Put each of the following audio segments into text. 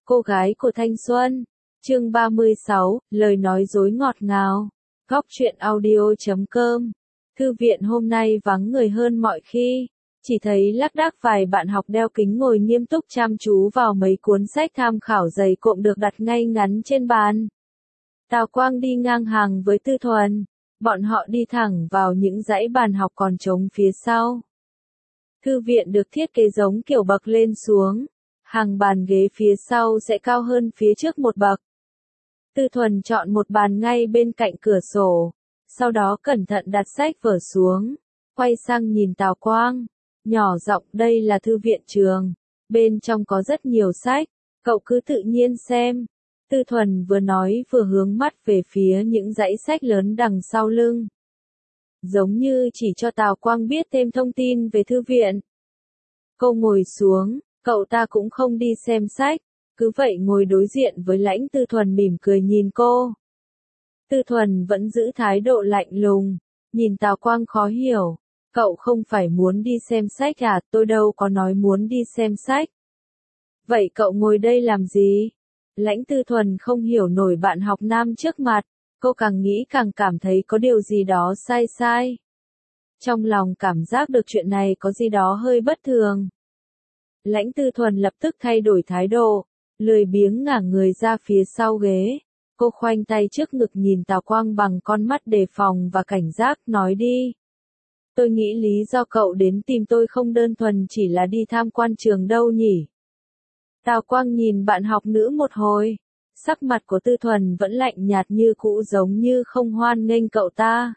Cô gái của thanh xuân. Chương 36, lời nói dối ngọt ngào. Góc truyện audio.com. Thư viện hôm nay vắng người hơn mọi khi. Chỉ thấy lác đác vài bạn học đeo kính ngồi nghiêm túc chăm chú vào mấy cuốn sách tham khảo dày cộm được đặt ngay ngắn trên bàn. Tào Quang đi ngang hàng với Tư Thuần. Bọn họ đi thẳng vào những dãy bàn học còn trống phía sau. Thư viện được thiết kế giống kiểu bậc lên xuống. Hàng bàn ghế phía sau sẽ cao hơn phía trước một bậc. Tư Thuần chọn một bàn ngay bên cạnh cửa sổ. Sau đó cẩn thận đặt sách vở xuống. Quay sang nhìn Tào Quang. Nhỏ giọng, đây là thư viện trường. Bên trong có rất nhiều sách. Cậu cứ tự nhiên xem. Tư Thuần vừa nói vừa hướng mắt về phía những dãy sách lớn đằng sau lưng. Giống như chỉ cho Tào Quang biết thêm thông tin về thư viện. Cô ngồi xuống, cậu ta cũng không đi xem sách, cứ vậy ngồi đối diện với Lãnh Tư Thuần mỉm cười nhìn cô. Tư Thuần vẫn giữ thái độ lạnh lùng, nhìn Tào Quang khó hiểu. Cậu không phải muốn đi xem sách à, tôi đâu có nói muốn đi xem sách. Vậy cậu ngồi đây làm gì? Lãnh Tư Thuần không hiểu nổi bạn học nam trước mặt, cô càng nghĩ càng cảm thấy có điều gì đó sai sai. Trong lòng cảm giác được chuyện này có gì đó hơi bất thường. Lãnh Tư Thuần lập tức thay đổi thái độ, lười biếng ngả người ra phía sau ghế. Cô khoanh tay trước ngực nhìn Tào Quang bằng con mắt đề phòng và cảnh giác, nói đi. Tôi nghĩ lý do cậu đến tìm tôi không đơn thuần chỉ là đi tham quan trường đâu nhỉ. Tào Quang nhìn bạn học nữ một hồi, sắc mặt của Tư Thuần vẫn lạnh nhạt như cũ, giống như không hoan nghênh cậu ta.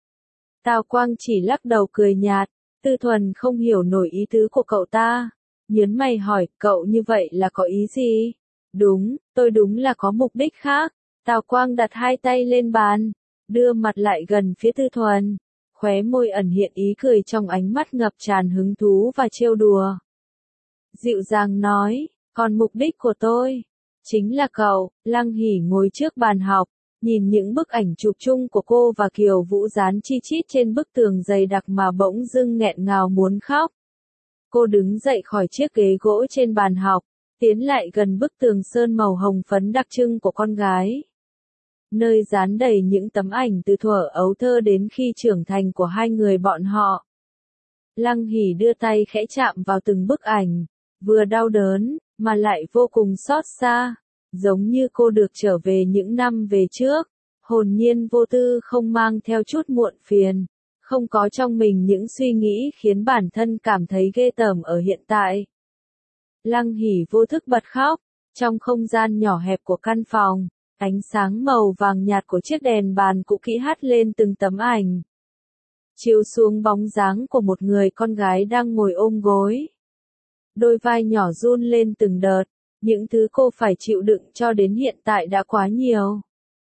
Tào Quang chỉ lắc đầu cười nhạt, Tư Thuần không hiểu nổi ý tứ của cậu ta. Nhớn mày hỏi, cậu như vậy là có ý gì? Đúng, tôi đúng là có mục đích khác. Tào Quang đặt hai tay lên bàn, đưa mặt lại gần phía Tư Thuần. Khóe môi ẩn hiện ý cười trong ánh mắt ngập tràn hứng thú và trêu đùa. Dịu dàng nói, còn mục đích của tôi, chính là cậu. Lăng Hỉ ngồi trước bàn học, nhìn những bức ảnh chụp chung của cô và Kiều Vũ dán chi chít trên bức tường dày đặc mà bỗng dưng nghẹn ngào muốn khóc. Cô đứng dậy khỏi chiếc ghế gỗ trên bàn học, tiến lại gần bức tường sơn màu hồng phấn đặc trưng của con gái. Nơi dán đầy những tấm ảnh từ thuở ấu thơ đến khi trưởng thành của hai người bọn họ. Lăng Hỉ đưa tay khẽ chạm vào từng bức ảnh, vừa đau đớn, mà lại vô cùng xót xa, giống như cô được trở về những năm về trước, hồn nhiên vô tư không mang theo chút muộn phiền. Không có trong mình những suy nghĩ khiến bản thân cảm thấy ghê tởm ở hiện tại. Lăng Hỉ vô thức bật khóc, trong không gian nhỏ hẹp của căn phòng, ánh sáng màu vàng nhạt của chiếc đèn bàn cũ kỹ hắt lên từng tấm ảnh. Chiếu xuống bóng dáng của một người con gái đang ngồi ôm gối. Đôi vai nhỏ run lên từng đợt, những thứ cô phải chịu đựng cho đến hiện tại đã quá nhiều.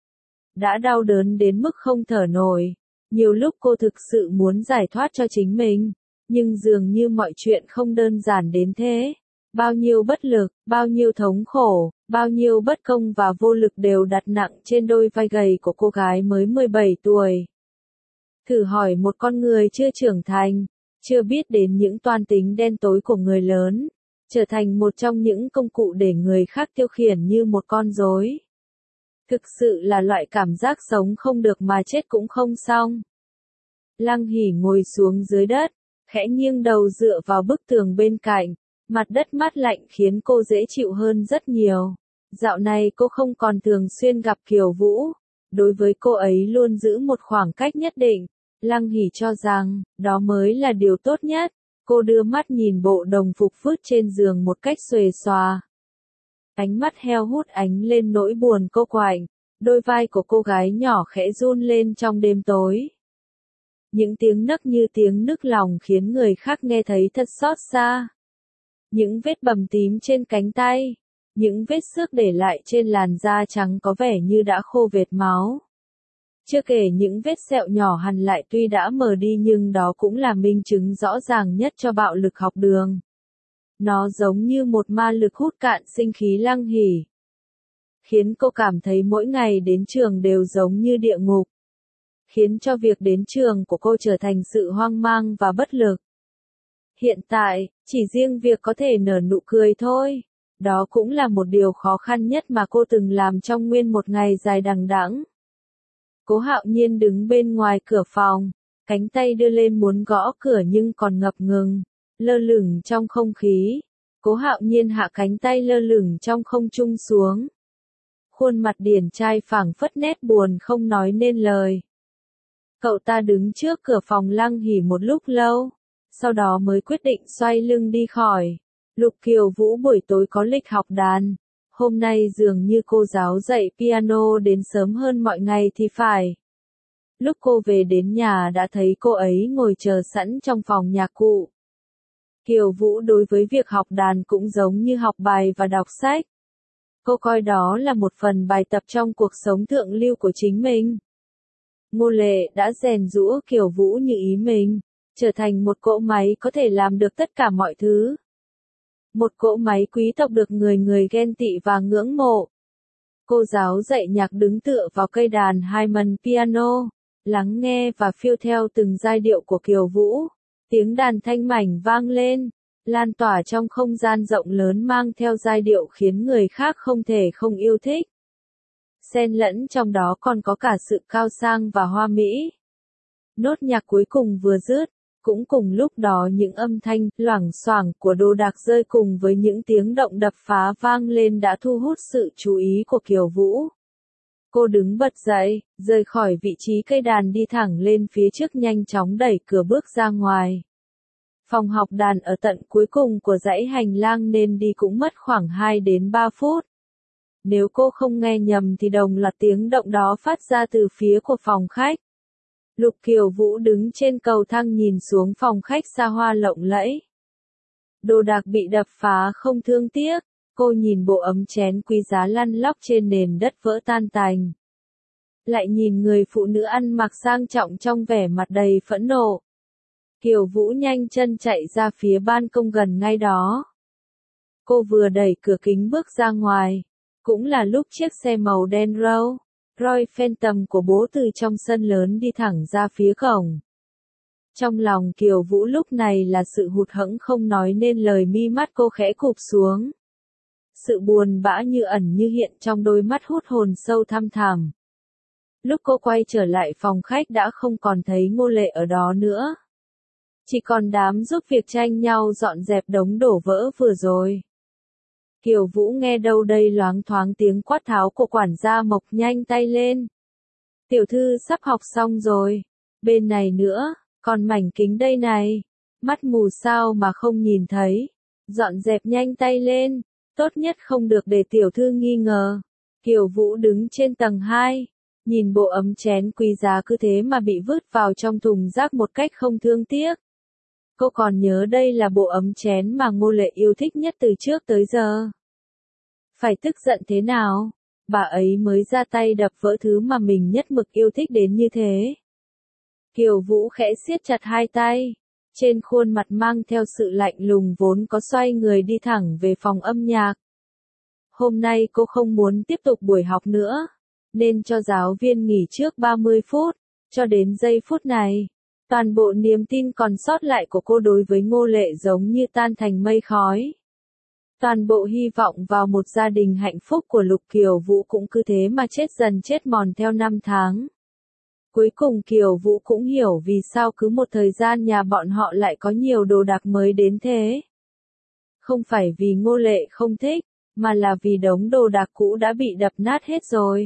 Đã đau đớn đến mức không thở nổi. Nhiều lúc cô thực sự muốn giải thoát cho chính mình, nhưng dường như mọi chuyện không đơn giản đến thế. Bao nhiêu bất lực, bao nhiêu thống khổ, bao nhiêu bất công và vô lực đều đặt nặng trên đôi vai gầy của cô gái mới 17 tuổi. Thử hỏi một con người chưa trưởng thành, chưa biết đến những toan tính đen tối của người lớn, trở thành một trong những công cụ để người khác tiêu khiển như một con rối. Thực sự là loại cảm giác sống không được mà chết cũng không xong. Lăng Hỉ ngồi xuống dưới đất, khẽ nghiêng đầu dựa vào bức tường bên cạnh, mặt đất mát lạnh khiến cô dễ chịu hơn rất nhiều. Dạo này cô không còn thường xuyên gặp Kiều Vũ, đối với cô ấy luôn giữ một khoảng cách nhất định. Lăng Hỉ cho rằng, đó mới là điều tốt nhất. Cô đưa mắt nhìn bộ đồng phục vứt trên giường một cách xuề xòa. Ánh mắt heo hút ánh lên nỗi buồn cô quạnh, đôi vai của cô gái nhỏ khẽ run lên trong đêm tối. Những tiếng nấc như tiếng nức lòng khiến người khác nghe thấy thật xót xa. Những vết bầm tím trên cánh tay, những vết xước để lại trên làn da trắng có vẻ như đã khô vệt máu. Chưa kể những vết sẹo nhỏ hằn lại tuy đã mờ đi nhưng đó cũng là minh chứng rõ ràng nhất cho bạo lực học đường. Nó giống như một ma lực hút cạn sinh khí Lăng Hỉ, khiến cô cảm thấy mỗi ngày đến trường đều giống như địa ngục, khiến cho việc đến trường của cô trở thành sự hoang mang và bất lực. Hiện tại, chỉ riêng việc có thể nở nụ cười thôi, Đó cũng là một điều khó khăn nhất mà cô từng làm trong nguyên một ngày dài đằng đẵng. Cố Hạo Nhiên đứng bên ngoài cửa phòng, cánh tay đưa lên muốn gõ cửa nhưng còn ngập ngừng, lơ lửng trong không khí. Cố Hạo Nhiên hạ cánh tay lơ lửng trong không trung xuống. Khuôn mặt điển trai phảng phất nét buồn không nói nên lời. Cậu ta đứng trước cửa phòng Lăng Hỉ một lúc lâu, sau đó mới quyết định xoay lưng đi khỏi. Lục Kiều Vũ buổi tối có lịch học đàn. Hôm nay dường như cô giáo dạy piano đến sớm hơn mọi ngày thì phải. Lúc cô về đến nhà đã thấy cô ấy ngồi chờ sẵn trong phòng nhạc cụ. Kiều Vũ đối với việc học đàn cũng giống như học bài và đọc sách. Cô coi đó là một phần bài tập trong cuộc sống thượng lưu của chính mình. Ngô Lệ đã rèn giũa Kiều Vũ như ý mình, trở thành một cỗ máy có thể làm được tất cả mọi thứ. Một cỗ máy quý tộc được người người ghen tị và ngưỡng mộ. Cô giáo dạy nhạc đứng tựa vào cây đàn Hammond piano, lắng nghe và phiêu theo từng giai điệu của Kiều Vũ. Tiếng đàn thanh mảnh vang lên, lan tỏa trong không gian rộng lớn mang theo giai điệu khiến người khác không thể không yêu thích. Xen lẫn trong đó còn có cả sự cao sang và hoa mỹ. Nốt nhạc cuối cùng vừa dứt, cũng cùng lúc đó những âm thanh loảng xoảng của đồ đạc rơi cùng với những tiếng động đập phá vang lên đã thu hút sự chú ý của Kiều Vũ. Cô đứng bật dậy, rời khỏi vị trí cây đàn đi thẳng lên phía trước nhanh chóng đẩy cửa bước ra ngoài. Phòng học đàn ở tận cuối cùng của dãy hành lang nên đi cũng mất khoảng 2 đến 3 phút. Nếu cô không nghe nhầm thì đồng loạt tiếng động đó phát ra từ phía của phòng khách. Lục Kiều Vũ đứng trên cầu thang nhìn xuống phòng khách xa hoa lộng lẫy. Đồ đạc bị đập phá không thương tiếc, cô nhìn bộ ấm chén quý giá lăn lóc trên nền đất vỡ tan tành. Lại nhìn người phụ nữ ăn mặc sang trọng trong vẻ mặt đầy phẫn nộ. Kiều Vũ nhanh chân chạy ra phía ban công gần ngay đó. Cô vừa đẩy cửa kính bước ra ngoài, cũng là lúc chiếc xe màu đen Royce Phantom của bố từ trong sân lớn đi thẳng ra phía cổng. Trong lòng Kiều Vũ lúc này là sự hụt hẫng không nói nên lời, mi mắt cô khẽ cụp xuống. Sự buồn bã như ẩn như hiện trong đôi mắt hút hồn sâu thăm thẳm. Lúc cô quay trở lại phòng khách đã không còn thấy Ngô Lệ ở đó nữa. Chỉ còn đám giúp việc tranh nhau dọn dẹp đống đổ vỡ vừa rồi. Kiều Vũ nghe đâu đây loáng thoáng tiếng quát tháo của quản gia Mộc, nhanh tay lên. Tiểu thư sắp học xong rồi. Bên này nữa, còn mảnh kính đây này. Mắt mù sao mà không nhìn thấy. Dọn dẹp nhanh tay lên. Tốt nhất không được để tiểu thư nghi ngờ. Kiều Vũ đứng trên tầng 2. Nhìn bộ ấm chén quý giá cứ thế mà bị vứt vào trong thùng rác một cách không thương tiếc. Cô còn nhớ đây là bộ ấm chén mà Ngô Lệ yêu thích nhất từ trước tới giờ. Phải tức giận thế nào, bà ấy mới ra tay đập vỡ thứ mà mình nhất mực yêu thích đến như thế. Kiều Vũ khẽ siết chặt hai tay, trên khuôn mặt mang theo sự lạnh lùng vốn có, xoay người đi thẳng về phòng âm nhạc. Hôm nay cô không muốn tiếp tục buổi học nữa, nên cho giáo viên nghỉ trước 30 phút, cho đến giây phút này. Toàn bộ niềm tin còn sót lại của cô đối với Ngô Lệ giống như tan thành mây khói. Toàn bộ hy vọng vào một gia đình hạnh phúc của Lục Kiều Vũ cũng cứ thế mà chết dần chết mòn theo năm tháng. Cuối cùng Kiều Vũ cũng hiểu vì sao cứ một thời gian nhà bọn họ lại có nhiều đồ đạc mới đến thế. Không phải vì Ngô Lệ không thích, mà là vì đống đồ đạc cũ đã bị đập nát hết rồi.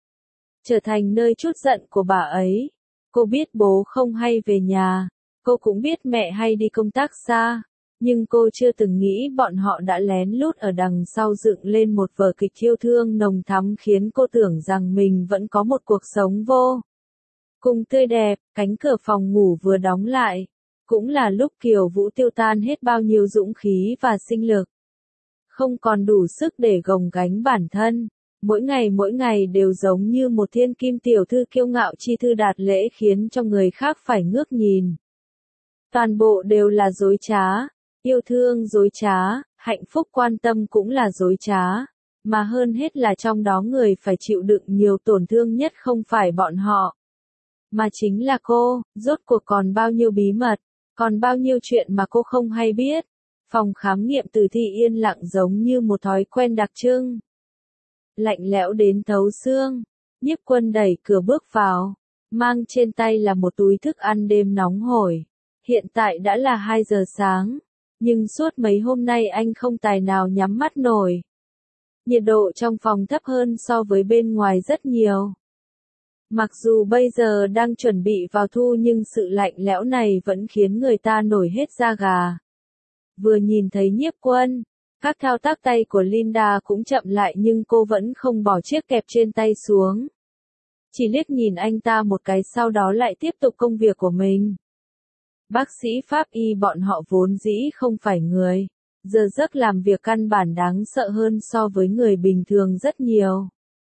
Trở thành nơi trút giận của bà ấy. Cô biết bố không hay về nhà, cô cũng biết mẹ hay đi công tác xa, nhưng cô chưa từng nghĩ bọn họ đã lén lút ở đằng sau dựng lên một vở kịch yêu thương nồng thắm khiến cô tưởng rằng mình vẫn có một cuộc sống vô cùng tươi đẹp. Cánh cửa phòng ngủ vừa đóng lại, cũng là lúc Kiều Vũ tiêu tan hết bao nhiêu dũng khí và sinh lực. Không còn đủ sức để gồng gánh bản thân. Mỗi ngày đều giống như một thiên kim tiểu thư kiêu ngạo chi thư đạt lễ khiến cho người khác phải ngước nhìn. Toàn bộ đều là dối trá, yêu thương dối trá, hạnh phúc quan tâm cũng là dối trá, mà hơn hết là trong đó người phải chịu đựng nhiều tổn thương nhất không phải bọn họ, mà chính là cô. Rốt cuộc còn bao nhiêu bí mật, còn bao nhiêu chuyện mà cô không hay biết. Phòng khám nghiệm tử thi yên lặng giống như một thói quen đặc trưng. Lạnh lẽo đến thấu xương, Nhiếp Quân đẩy cửa bước vào, mang trên tay là một túi thức ăn đêm nóng hổi. Hiện tại đã là 2 giờ sáng, nhưng suốt mấy hôm nay anh không tài nào nhắm mắt nổi. Nhiệt độ trong phòng thấp hơn so với bên ngoài rất nhiều. Mặc dù bây giờ đang chuẩn bị vào thu nhưng sự lạnh lẽo này vẫn khiến người ta nổi hết da gà. Vừa nhìn thấy Nhiếp Quân, các thao tác tay của Linda cũng chậm lại nhưng cô vẫn không bỏ chiếc kẹp trên tay xuống. Chỉ liếc nhìn anh ta một cái sau đó lại tiếp tục công việc của mình. Bác sĩ pháp y bọn họ vốn dĩ không phải người, giờ giấc làm việc căn bản đáng sợ hơn so với người bình thường rất nhiều.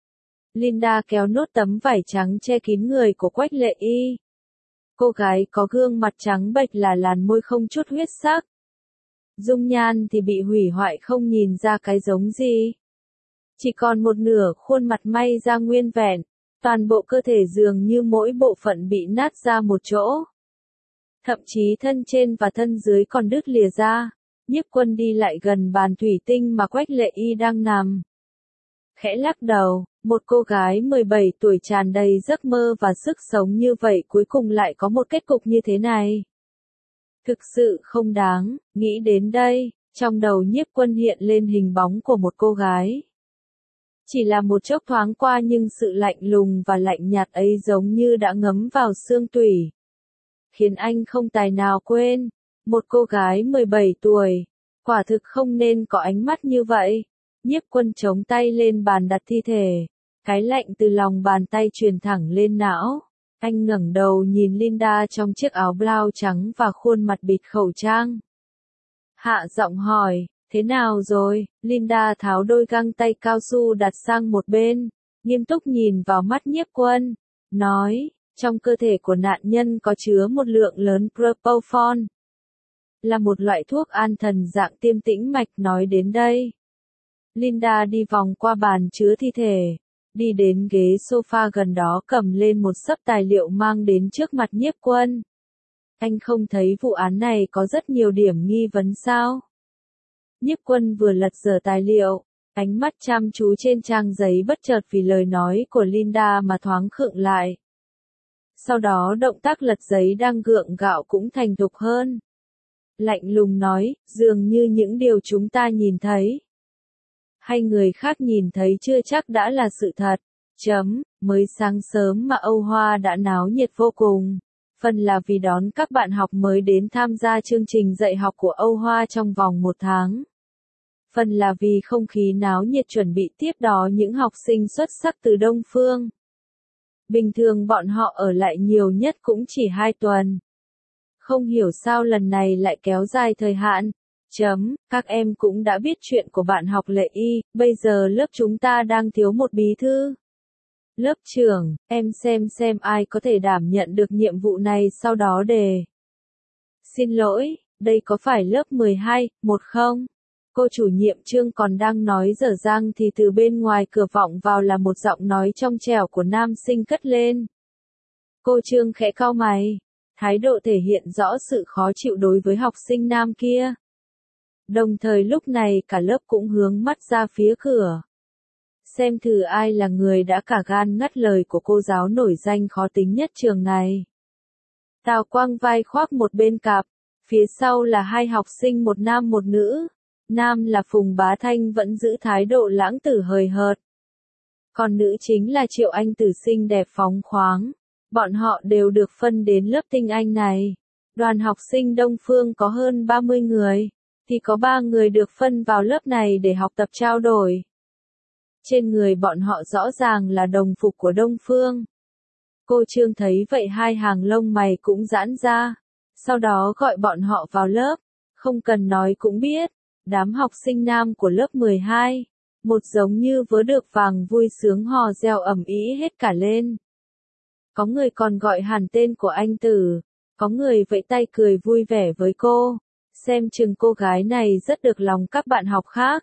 Linda kéo nốt tấm vải trắng che kín người của Quách Lệ Y. Cô gái có gương mặt trắng bệch là làn môi không chút huyết sắc. Dung nhan thì bị hủy hoại không nhìn ra cái giống gì. Chỉ còn một nửa khuôn mặt may ra nguyên vẹn, toàn bộ cơ thể dường như mỗi bộ phận bị nát ra một chỗ. Thậm chí thân trên và thân dưới còn đứt lìa ra. Nhiếp Quân đi lại gần bàn thủy tinh mà Quách Lệ Y đang nằm. Khẽ lắc đầu, một cô gái 17 tuổi tràn đầy giấc mơ và sức sống như vậy cuối cùng lại có một kết cục như thế này. Thực sự không đáng, nghĩ đến đây, trong đầu Nhiếp Quân hiện lên hình bóng của một cô gái. Chỉ là một chốc thoáng qua nhưng sự lạnh lùng và lạnh nhạt ấy giống như đã ngấm vào xương tủy. Khiến anh không tài nào quên, một cô gái 17 tuổi, quả thực không nên có ánh mắt như vậy. Nhiếp Quân chống tay lên bàn đặt thi thể, cái lạnh từ lòng bàn tay truyền thẳng lên não. Anh ngẩng đầu nhìn Linda trong chiếc áo blau trắng và khuôn mặt bịt khẩu trang. Hạ giọng hỏi, thế nào rồi? Linda tháo đôi găng tay cao su đặt sang một bên, nghiêm túc nhìn vào mắt Nhiếp Quân, nói, trong cơ thể của nạn nhân có chứa một lượng lớn propofol. Là một loại thuốc an thần dạng tiêm tĩnh mạch. Nói đến đây, Linda đi vòng qua bàn chứa thi thể, đi đến ghế sofa gần đó cầm lên một xấp tài liệu mang đến trước mặt Nhiếp Quân. Anh không thấy vụ án này có rất nhiều điểm nghi vấn sao? Nhiếp Quân vừa lật dở tài liệu, ánh mắt chăm chú trên trang giấy bất chợt vì lời nói của Linda mà thoáng khựng lại. Sau đó động tác lật giấy đang gượng gạo cũng thành thục hơn. Lạnh lùng nói, dường như những điều chúng ta nhìn thấy, hay người khác nhìn thấy chưa chắc đã là sự thật. Mới sáng sớm mà Âu Hoa đã náo nhiệt vô cùng. Phần là vì đón các bạn học mới đến tham gia chương trình dạy học của Âu Hoa trong vòng 1 tháng. Phần là vì không khí náo nhiệt chuẩn bị tiếp đó những học sinh xuất sắc từ Đông Phương. Bình thường bọn họ ở lại nhiều nhất cũng chỉ 2 tuần. Không hiểu sao lần này lại kéo dài thời hạn. Các em cũng đã biết chuyện của bạn học Lệ Y, bây giờ lớp chúng ta đang thiếu một bí thư. Lớp trưởng, em xem ai có thể đảm nhận được nhiệm vụ này sau đó đề. Xin lỗi, đây có phải lớp 12, 1 không? Cô chủ nhiệm Trương còn đang nói dở dang thì từ bên ngoài cửa vọng vào là một giọng nói trong trẻo của nam sinh cất lên. Cô Trương khẽ cau mày, thái độ thể hiện rõ sự khó chịu đối với học sinh nam kia. Đồng thời lúc này cả lớp cũng hướng mắt ra phía cửa. Xem thử ai là người đã cả gan ngắt lời của cô giáo nổi danh khó tính nhất trường này. Tào Quang vai khoác một bên cặp, phía sau là 2 học sinh một nam một nữ. Nam là Phùng Bá Thanh vẫn giữ thái độ lãng tử hời hợt. Còn nữ chính là Triệu Anh Tử xinh đẹp phóng khoáng. Bọn họ đều được phân đến lớp tinh anh này. Đoàn học sinh Đông Phương có hơn 30 người, thì có 3 người được phân vào lớp này để học tập trao đổi. Trên người bọn họ rõ ràng là đồng phục của Đông Phương. Cô Trương thấy vậy 2 hàng lông mày cũng giãn ra. Sau đó gọi bọn họ vào lớp. Không cần nói cũng biết. Đám học sinh nam của lớp 12. Một giống như vớ được vàng vui sướng hò reo ầm ĩ hết cả lên. Có người còn gọi hẳn tên của anh Tử. Có người vẫy tay cười vui vẻ với cô. Xem chừng cô gái này rất được lòng các bạn học khác.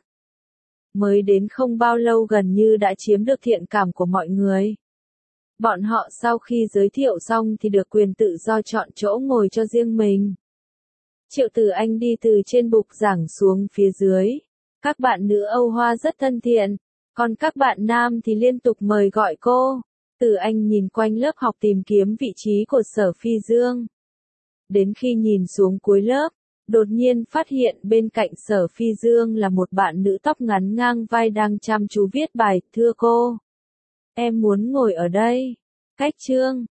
Mới đến không bao lâu gần như đã chiếm được thiện cảm của mọi người. Bọn họ sau khi giới thiệu xong thì được quyền tự do chọn chỗ ngồi cho riêng mình. Triệu Tử Anh đi từ trên bục giảng xuống phía dưới. Các bạn nữ Âu Hoa rất thân thiện, còn các bạn nam thì liên tục mời gọi cô. Tử Anh nhìn quanh lớp học tìm kiếm vị trí của Sở Phi Dương. Đến khi nhìn xuống cuối lớp, đột nhiên phát hiện bên cạnh Sở Phi Dương là một bạn nữ tóc ngắn ngang vai đang chăm chú viết bài. Thưa cô, em muốn ngồi ở đây. Cách chương